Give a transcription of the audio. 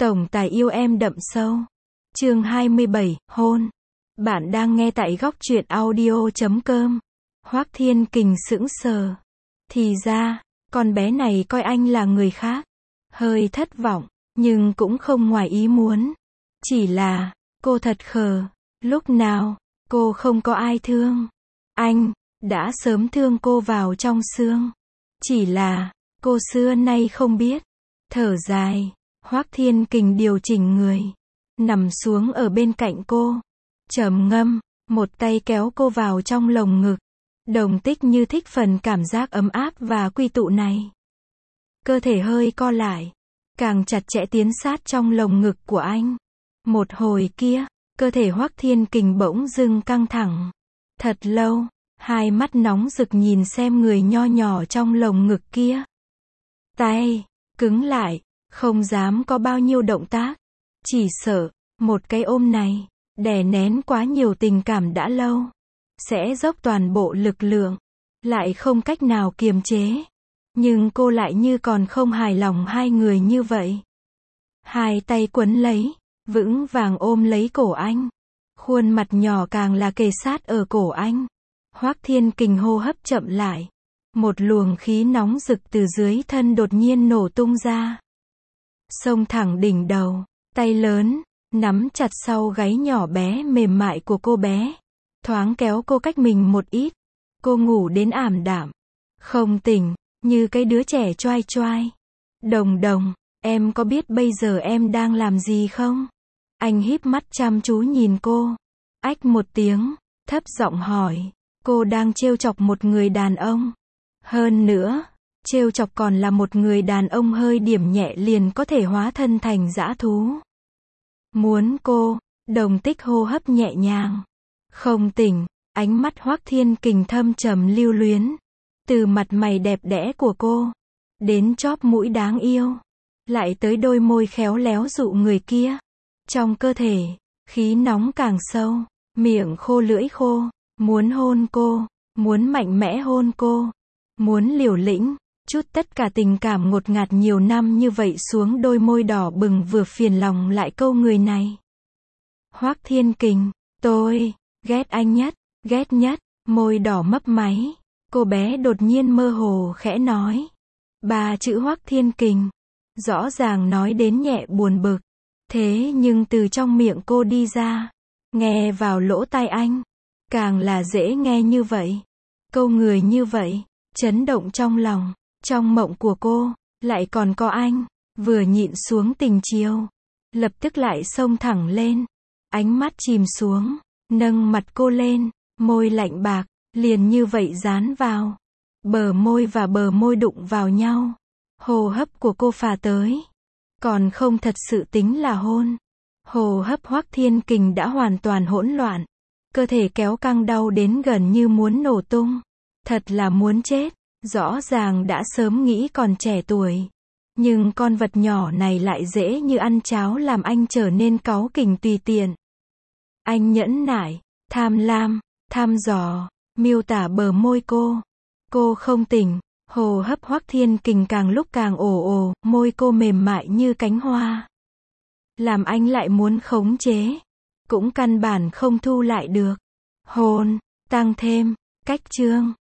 Tổng tài yêu em đậm sâu. Chương 27, hôn. Bạn đang nghe tại góc truyện audio.com. Hoắc Thiên Kình sững sờ. Thì ra, con bé này coi anh là người khác. Hơi thất vọng, nhưng cũng không ngoài ý muốn. Chỉ là, cô thật khờ. Lúc nào, cô không có ai thương. Anh, đã sớm thương cô vào trong xương. Chỉ là, cô xưa nay không biết. Thở dài, Hoắc Thiên Kình điều chỉnh người. Nằm xuống ở bên cạnh cô. Trầm ngâm, một tay kéo cô vào trong lồng ngực. Đồng Tích như thích phần cảm giác ấm áp và quy tụ này. Cơ thể hơi co lại. Càng chặt chẽ tiến sát trong lồng ngực của anh. Một hồi kia, cơ thể Hoắc Thiên Kình bỗng dưng căng thẳng. Thật lâu, hai mắt nóng rực nhìn xem người nho nhỏ trong lồng ngực kia. Tay, cứng lại, không dám có bao nhiêu động tác. Chỉ sợ, một cái ôm này, đè nén quá nhiều tình cảm đã lâu. Sẽ dốc toàn bộ lực lượng, lại không cách nào kiềm chế. Nhưng cô lại như còn không hài lòng hai người như vậy. Hai tay quấn lấy, vững vàng ôm lấy cổ anh. Khuôn mặt nhỏ càng là kề sát ở cổ anh. Hoắc Thiên Kình hô hấp chậm lại. Một luồng khí nóng rực từ dưới thân đột nhiên nổ tung ra. Xông thẳng đỉnh đầu, tay lớn, nắm chặt sau gáy nhỏ bé mềm mại của cô bé. Thoáng kéo cô cách mình một ít. Cô ngủ đến ảm đạm. Không tỉnh, như cái đứa trẻ choai choai. Đồng Đồng, em có biết bây giờ em đang làm gì không? Anh híp mắt chăm chú nhìn cô. Ách một tiếng, thấp giọng hỏi. Cô đang trêu chọc một người đàn ông. Hơn nữa, trêu chọc còn là một người đàn ông hơi điểm nhẹ liền có thể hóa thân thành dã thú. Muốn cô, Đồng Tích hô hấp nhẹ nhàng. Không tỉnh, ánh mắt Hoắc Thiên Kình thâm trầm lưu luyến. Từ mặt mày đẹp đẽ của cô, đến chóp mũi đáng yêu, lại tới đôi môi khéo léo dụ người kia. Trong cơ thể, khí nóng càng sâu, miệng khô lưỡi khô, muốn hôn cô, muốn mạnh mẽ hôn cô, muốn liều lĩnh, chút tất cả tình cảm ngột ngạt nhiều năm như vậy xuống đôi môi đỏ bừng vừa phiền lòng lại câu người này. Hoắc Thiên Kình, tôi ghét anh nhất, ghét nhất, môi đỏ mấp máy. Cô bé đột nhiên mơ hồ khẽ nói. Ba chữ Hoắc Thiên Kình. Rõ ràng nói đến nhẹ buồn bực. Thế nhưng từ trong miệng cô đi ra, nghe vào lỗ tai anh, càng là dễ nghe như vậy. Câu người như vậy, chấn động trong lòng. Trong mộng của cô, lại còn có anh. Vừa nhịn xuống tình chiều, lập tức lại xông thẳng lên. Ánh mắt chìm xuống, nâng mặt cô lên, môi lạnh bạc, liền như vậy dán vào. Bờ môi và bờ môi đụng vào nhau. Hô hấp của cô phà tới. Còn không thật sự tính là hôn. Hô hấp Hoắc Thiên Kình đã hoàn toàn hỗn loạn. Cơ thể kéo căng đau đến gần như muốn nổ tung. Thật là muốn chết. Rõ ràng đã sớm nghĩ còn trẻ tuổi. Nhưng con vật nhỏ này lại dễ như ăn cháo làm anh trở nên cáu kỉnh tùy tiện. Anh nhẫn nại, tham lam, thăm dò, miêu tả bờ môi cô. Cô không tỉnh, hô hấp Hoắc Thiên Kình càng lúc càng ồ ồ, môi cô mềm mại như cánh hoa. Làm anh lại muốn khống chế, cũng căn bản không thu lại được. Hôn, tăng thêm, cách chương.